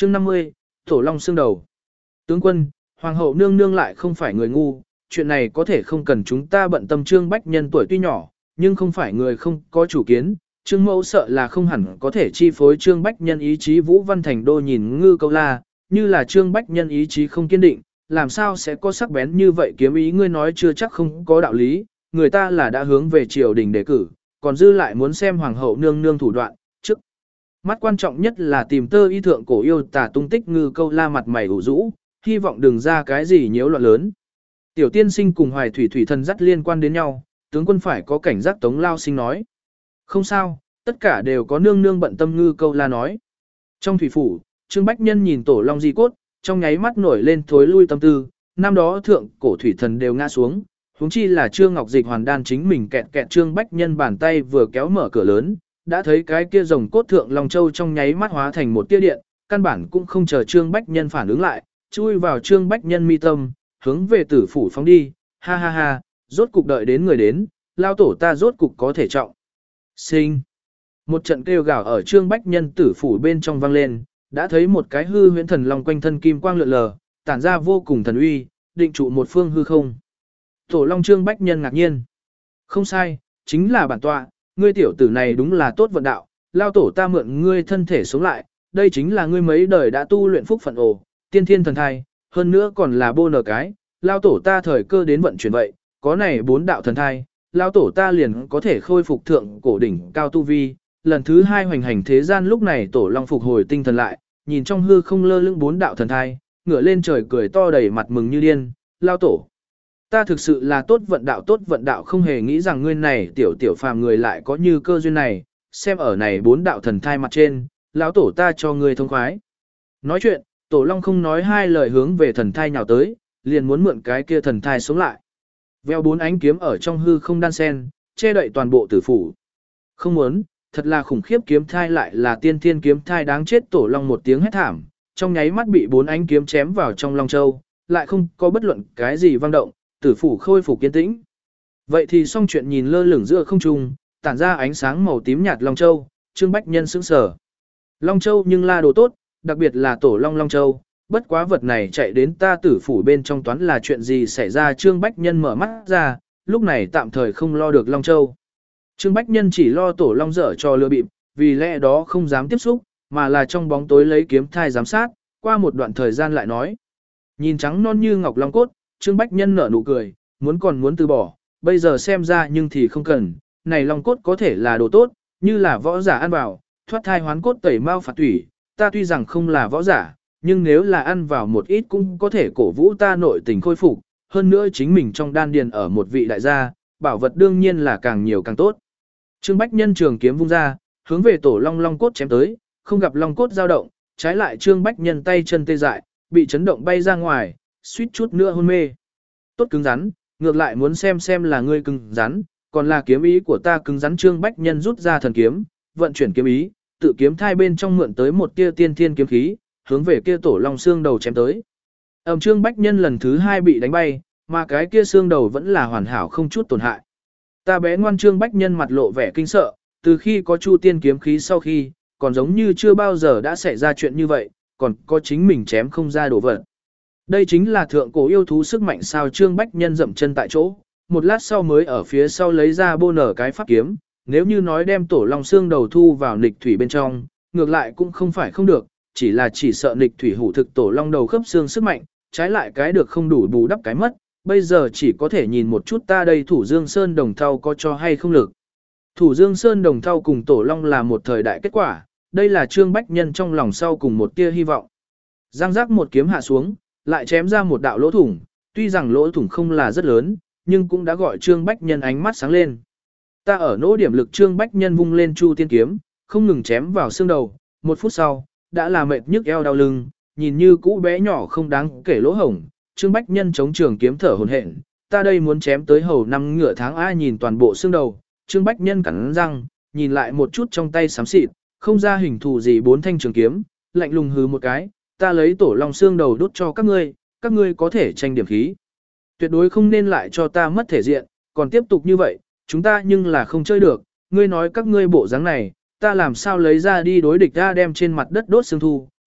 Chương 50, Tổ Long xương đầu. Tướng quân, Hoàng hậu nương nương lại không phải người ngu, chuyện này có thể không cần chúng ta bận tâm. Trương Bách Nhân tuổi tuy nhỏ, nhưng không phải người không có chủ kiến. Trương Mẫu sợ là không hẳn có thể chi phối Trương Bách Nhân ý chí. Vũ Văn Thành Đô nhìn Ngư Câu La, như là Trương Bách Nhân ý chí không kiên định, làm sao sẽ có sắc bén như vậy kiếm ý. Ngươi nói chưa chắc không có đạo lý, người ta là đã hướng về triều đình đề cử, còn dư lại muốn xem Hoàng hậu nương nương thủ đoạn. Trước mắt quan trọng nhất là tìm tơ y thượng cổ yêu tà tung tích. Ngư Câu La mặt mày ủ rũ, hy vọng đừng ra cái gì nhiễu loạn lớn. Tiểu tiên sinh cùng Hoài Thủy Thủy thần dắt liên quan đến nhau, tướng quân phải có cảnh giác. Tống Lao Sinh nói. Không sao, tất cả đều có nương nương bận tâm. Ngư Câu La nói. Trong thủy phủ, Trương Bách Nhân nhìn Tổ Long di cốt, trong nháy mắt nổi lên thối lui tâm tư. Năm đó thượng cổ thủy thần đều ngã xuống, huống chi là Trương Ngọc Dịch hoàn đan chính mình kẹt kẹt. Trương Bách Nhân bàn tay vừa kéo mở cửa lớn, đã thấy cái kia rồng cốt thượng Long Châu trong nháy mắt hóa thành một tia điện, căn bản cũng không chờ Trương Bách Nhân phản ứng lại, chui vào Trương Bách Nhân mi tâm, hướng về tử phủ phóng đi. Ha ha ha, rốt cục đợi đến người đến, lao tổ ta rốt cục có thể trọng sinh. Một trận kêu gào ở Trương Bách Nhân tử phủ bên trong vang lên, đã thấy một cái hư huyễn thần long quanh thân kim quang lượn lờ, tản ra vô cùng thần uy, định trụ một phương hư không. Tổ Long. Trương Bách Nhân ngạc nhiên. Không sai, chính là bản tọa, ngươi tiểu tử này đúng là tốt vận đạo, lao tổ ta mượn ngươi thân thể sống lại, đây chính là ngươi mấy đời đã tu luyện phúc phận ồ, tiên thiên thần thai, hơn nữa còn là bô nở cái, lao tổ ta thời cơ đến vận chuyển vậy, có này 4 đạo thần thai, lao tổ ta liền có thể khôi phục thượng cổ đỉnh cao tu vi. Lần thứ 2 hoành hành thế gian. Lúc này Tổ Long phục hồi tinh thần lại, nhìn trong hư không lơ lửng 4 đạo thần thai, ngửa lên trời cười to đầy mặt mừng như điên. Lao tổ, ta thực sự là tốt vận đạo, không hề nghĩ rằng ngươi này tiểu phàm người lại có như cơ duyên này, xem ở này 4 đạo thần thai mặt trên, lão tổ ta cho ngươi thông khoái. Nói chuyện, Tổ Long không nói hai lời hướng về thần thai nhào tới, liền muốn mượn cái kia thần thai sống lại. Veo 4 ánh kiếm ở trong hư không đan sen, che đậy toàn bộ tử phủ. Không muốn, thật là khủng khiếp, kiếm thai lại là tiên thiên kiếm thai đáng chết. Tổ Long một tiếng hét thảm, trong nháy mắt bị 4 ánh kiếm chém vào trong Long Châu, lại không có bất luận cái gì vang động, tử phủ khôi phục kiên tĩnh. Vậy thì xong chuyện. Nhìn lơ lửng giữa không trung, tản ra ánh sáng màu tím nhạt Long Châu, Trương Bách Nhân sững sờ. Long Châu nhưng là đồ tốt, đặc biệt là Tổ Long Long Châu, bất quá vật này chạy đến ta tử phủ bên trong toán là chuyện gì xảy ra. Trương Bách Nhân mở mắt ra, lúc này tạm thời không lo được Long Châu. Trương Bách Nhân chỉ lo Tổ Long dở cho lừa bịp, vì lẽ đó không dám tiếp xúc, mà là trong bóng tối lấy kiếm thai giám sát. Qua một đoạn thời gian lại nói, nhìn trắng non như ngọc long cốt, Trương Bách Nhân nở nụ cười, muốn từ bỏ, bây giờ xem ra nhưng thì không cần, này long cốt có thể là đồ tốt, như là võ giả ăn vào, thoát thai hoán cốt tẩy mau phạt tủy, ta tuy rằng không là võ giả, nhưng nếu là ăn vào một ít cũng có thể cổ vũ ta nội tình khôi phục, hơn nữa chính mình trong đan điền ở một vị đại gia, bảo vật đương nhiên là càng nhiều càng tốt. Trương Bách Nhân trường kiếm vung ra, hướng về Tổ Long long cốt chém tới, không gặp long cốt dao động, trái lại Trương Bách Nhân tay chân tê dại, bị chấn động bay ra ngoài, suýt chút nữa hôn mê. Tốt cứng rắn, ngược lại muốn xem là ngươi cứng rắn, còn là kiếm ý của ta cứng rắn. Trương Bách Nhân rút ra thần kiếm, vận chuyển kiếm ý, tự kiếm thai bên trong mượn tới một tia tiên thiên kiếm khí, hướng về kia Tổ Long xương đầu chém tới. Trương Bách Nhân lần thứ 2 bị đánh bay, mà cái kia xương đầu vẫn là hoàn hảo không chút tổn hại. Ta bé ngoan. Trương Bách Nhân mặt lộ vẻ kinh sợ, từ khi có Chu Tiên kiếm khí sau khi, còn giống như chưa bao giờ đã xảy ra chuyện như vậy, còn có chính mình chém không ra đồ vật. Đây chính là thượng cổ yêu thú sức mạnh sao? Trương Bách Nhân dậm chân tại chỗ, một lát sau mới ở phía sau lấy ra bô nở cái pháp kiếm, nếu như nói đem Tổ Long xương đầu thu vào nghịch thủy bên trong, ngược lại cũng không phải không được, chỉ sợ nghịch thủy hủ thực Tổ Long đầu khớp xương sức mạnh, trái lại cái được không đủ bù đắp cái mất, bây giờ chỉ có thể nhìn một chút ta đây Thủ Dương Sơn Đồng Thau có cho hay không lực. Thủ Dương Sơn Đồng Thau cùng Tổ Long là một thời đại kết quả, đây là Trương Bách Nhân trong lòng sau cùng một tia hy vọng. Giang giác một kiếm hạ xuống, lại chém ra một đạo lỗ thủng, tuy rằng lỗ thủng không là rất lớn, nhưng cũng đã gọi Trương Bách Nhân ánh mắt sáng lên. Ta ở nỗ điểm lực. Trương Bách Nhân vung lên Chu Tiên kiếm, không ngừng chém vào xương đầu, 1 phút sau, đã là mệt nhức eo đau lưng, nhìn như cũ bé nhỏ không đáng kể lỗ hổng, Trương Bách Nhân chống trường kiếm thở hổn hển, ta đây muốn chém tới hầu năm ngựa tháng ai. Nhìn toàn bộ xương đầu, Trương Bách Nhân cắn răng, nhìn lại một chút trong tay xám xịt, không ra hình thù gì 4 thanh trường kiếm, lạnh lùng hừ một cái, ta lấy Tổ Long xương đầu đốt cho các ngươi có thể tranh điểm khí. Tuyệt đối không nên lại cho ta mất thể diện, còn tiếp tục như vậy, chúng ta nhưng là không chơi được, ngươi nói các ngươi bộ dáng này, ta làm sao lấy ra đi đối địch ra. Đem trên mặt đất đốt xương thu,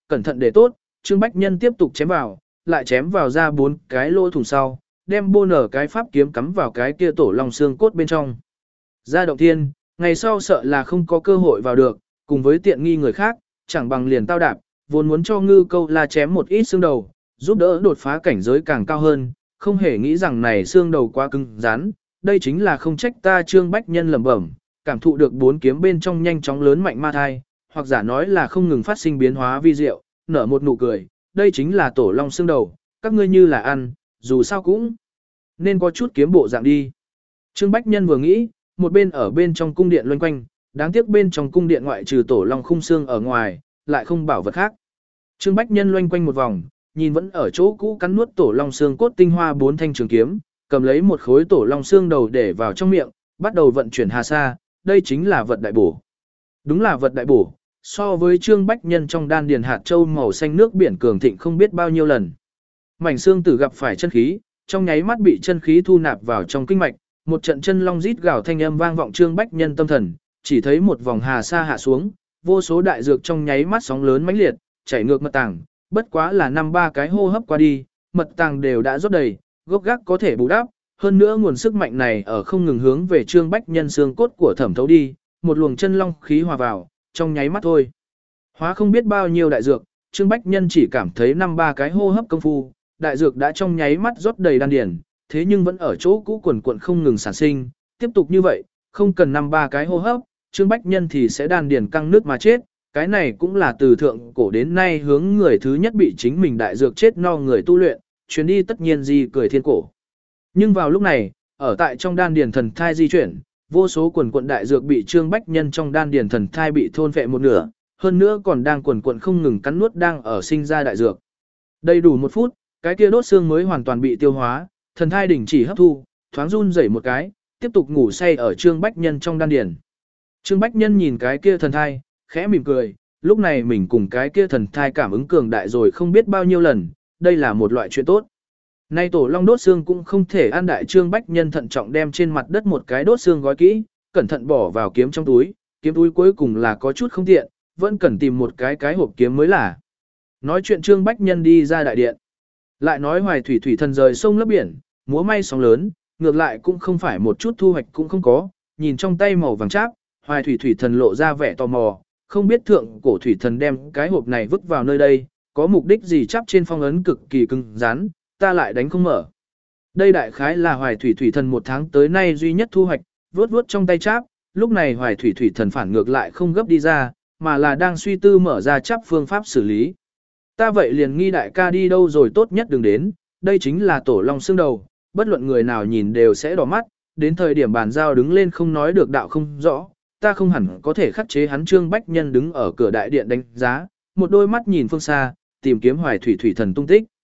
cẩn thận để tốt, Trương Bách Nhân tiếp tục chém vào, lại chém vào ra 4 cái lỗ thủng sau, đem bô nở cái pháp kiếm cắm vào cái kia tổ long xương cốt bên trong. Ra động thiên, ngày sau sợ là không có cơ hội vào được, cùng với tiện nghi người khác, chẳng bằng liền tao đạp, vốn muốn cho Ngư Câu La chém một ít xương đầu, giúp đỡ đột phá cảnh giới càng cao hơn, không hề nghĩ rằng này xương đầu quá cứng rắn, đây chính là không trách ta Trương Bách Nhân lẩm bẩm, cảm thụ được 4 kiếm bên trong nhanh chóng lớn mạnh ma thai, hoặc giả nói là không ngừng phát sinh biến hóa vi diệu, nở một nụ cười, đây chính là tổ long xương đầu, các ngươi như là ăn, dù sao cũng nên có chút kiếm bộ dạng đi. Trương Bách Nhân vừa nghĩ, một bên ở bên trong cung điện loanh quanh, đáng tiếc bên trong cung điện ngoại trừ tổ long khung xương ở ngoài, lại không bảo vật khác. Trương Bách Nhân loanh quanh một vòng, nhìn vẫn ở chỗ cũ cắn nuốt tổ long xương cốt tinh hoa 4 thanh trường kiếm, cầm lấy một khối tổ long xương đầu để vào trong miệng, bắt đầu vận chuyển hà sa, đây chính là vật đại bổ. Đúng là vật đại bổ, so với Trương Bách Nhân trong đan điền hạt châu màu xanh nước biển cường thịnh không biết bao nhiêu lần. Mảnh xương tử gặp phải chân khí, trong nháy mắt bị chân khí thu nạp vào trong kinh mạch, một trận chân long rít gào thanh âm vang vọng Trương Bách Nhân tâm thần, chỉ thấy một vòng hà sa hạ xuống, vô số đại dược trong nháy mắt sóng lớn mãnh liệt, chảy ngược mật tàng, bất quá là 5-3 cái hô hấp qua đi, mật tàng đều đã rót đầy, gốc gác có thể bù đắp, hơn nữa nguồn sức mạnh này ở không ngừng hướng về Trương Bách Nhân xương cốt của thẩm thấu đi, một luồng chân long khí hòa vào, trong nháy mắt thôi. Hóa không biết bao nhiêu đại dược, Trương Bách Nhân chỉ cảm thấy 5-3 cái hô hấp công phu, đại dược đã trong nháy mắt rót đầy đan điền, thế nhưng vẫn ở chỗ cũ quần quần không ngừng sản sinh, tiếp tục như vậy, không cần 5-3 cái hô hấp, Trương Bách Nhân thì sẽ đan điền căng nước mà chết, cái này cũng là từ thượng cổ đến nay hướng người thứ nhất bị chính mình đại dược chết no người tu luyện, chuyến đi tất nhiên gì cười thiên cổ. Nhưng vào lúc này, ở tại trong đan điền thần thai di chuyển, vô số quần quần đại dược bị Trương Bách Nhân trong đan điền thần thai bị thôn phệ một nửa, hơn nữa còn đang quần quần không ngừng cắn nuốt đang ở sinh ra đại dược. Đầy đủ 1 phút, cái kia đốt xương mới hoàn toàn bị tiêu hóa, thần thai đình chỉ hấp thu, thoáng run rẩy một cái, tiếp tục ngủ say ở Trương Bách Nhân trong đan điền. Trương Bách Nhân nhìn cái kia thần thai, khẽ mỉm cười, lúc này mình cùng cái kia thần thai cảm ứng cường đại rồi không biết bao nhiêu lần, đây là một loại chuyện tốt. Nay tổ long đốt xương cũng không thể ăn đại. Trương Bách Nhân thận trọng đem trên mặt đất một cái đốt xương gói kỹ, cẩn thận bỏ vào kiếm trong túi, kiếm túi cuối cùng là có chút không tiện, vẫn cần tìm một cái hộp kiếm mới là. Nói chuyện Trương Bách Nhân đi ra đại điện. Lại nói Hoài Thủy Thủy Thần rời sông lấp biển, múa may sóng lớn, ngược lại cũng không phải một chút thu hoạch cũng không có, nhìn trong tay màu vàng cháp, Hoài Thủy Thủy Thần lộ ra vẻ tò mò, không biết thượng cổ Thủy Thần đem cái hộp này vứt vào nơi đây, có mục đích gì chắp trên phong ấn cực kỳ cứng rắn, ta lại đánh không mở. Đây đại khái là Hoài Thủy Thủy Thần 1 tháng tới nay duy nhất thu hoạch, vuốt trong tay cháp, lúc này Hoài Thủy Thủy Thần phản ngược lại không gấp đi ra, mà là đang suy tư mở ra cháp phương pháp xử lý. Ta vậy liền nghi đại ca đi đâu rồi tốt nhất đừng đến, đây chính là tổ long xương đầu, bất luận người nào nhìn đều sẽ đỏ mắt, đến thời điểm bàn giao đứng lên không nói được đạo không rõ, ta không hẳn có thể khắc chế hắn. Trương Bách Nhân đứng ở cửa đại điện đánh giá, một đôi mắt nhìn phương xa, tìm kiếm Hoài Thủy Thủy Thần tung tích.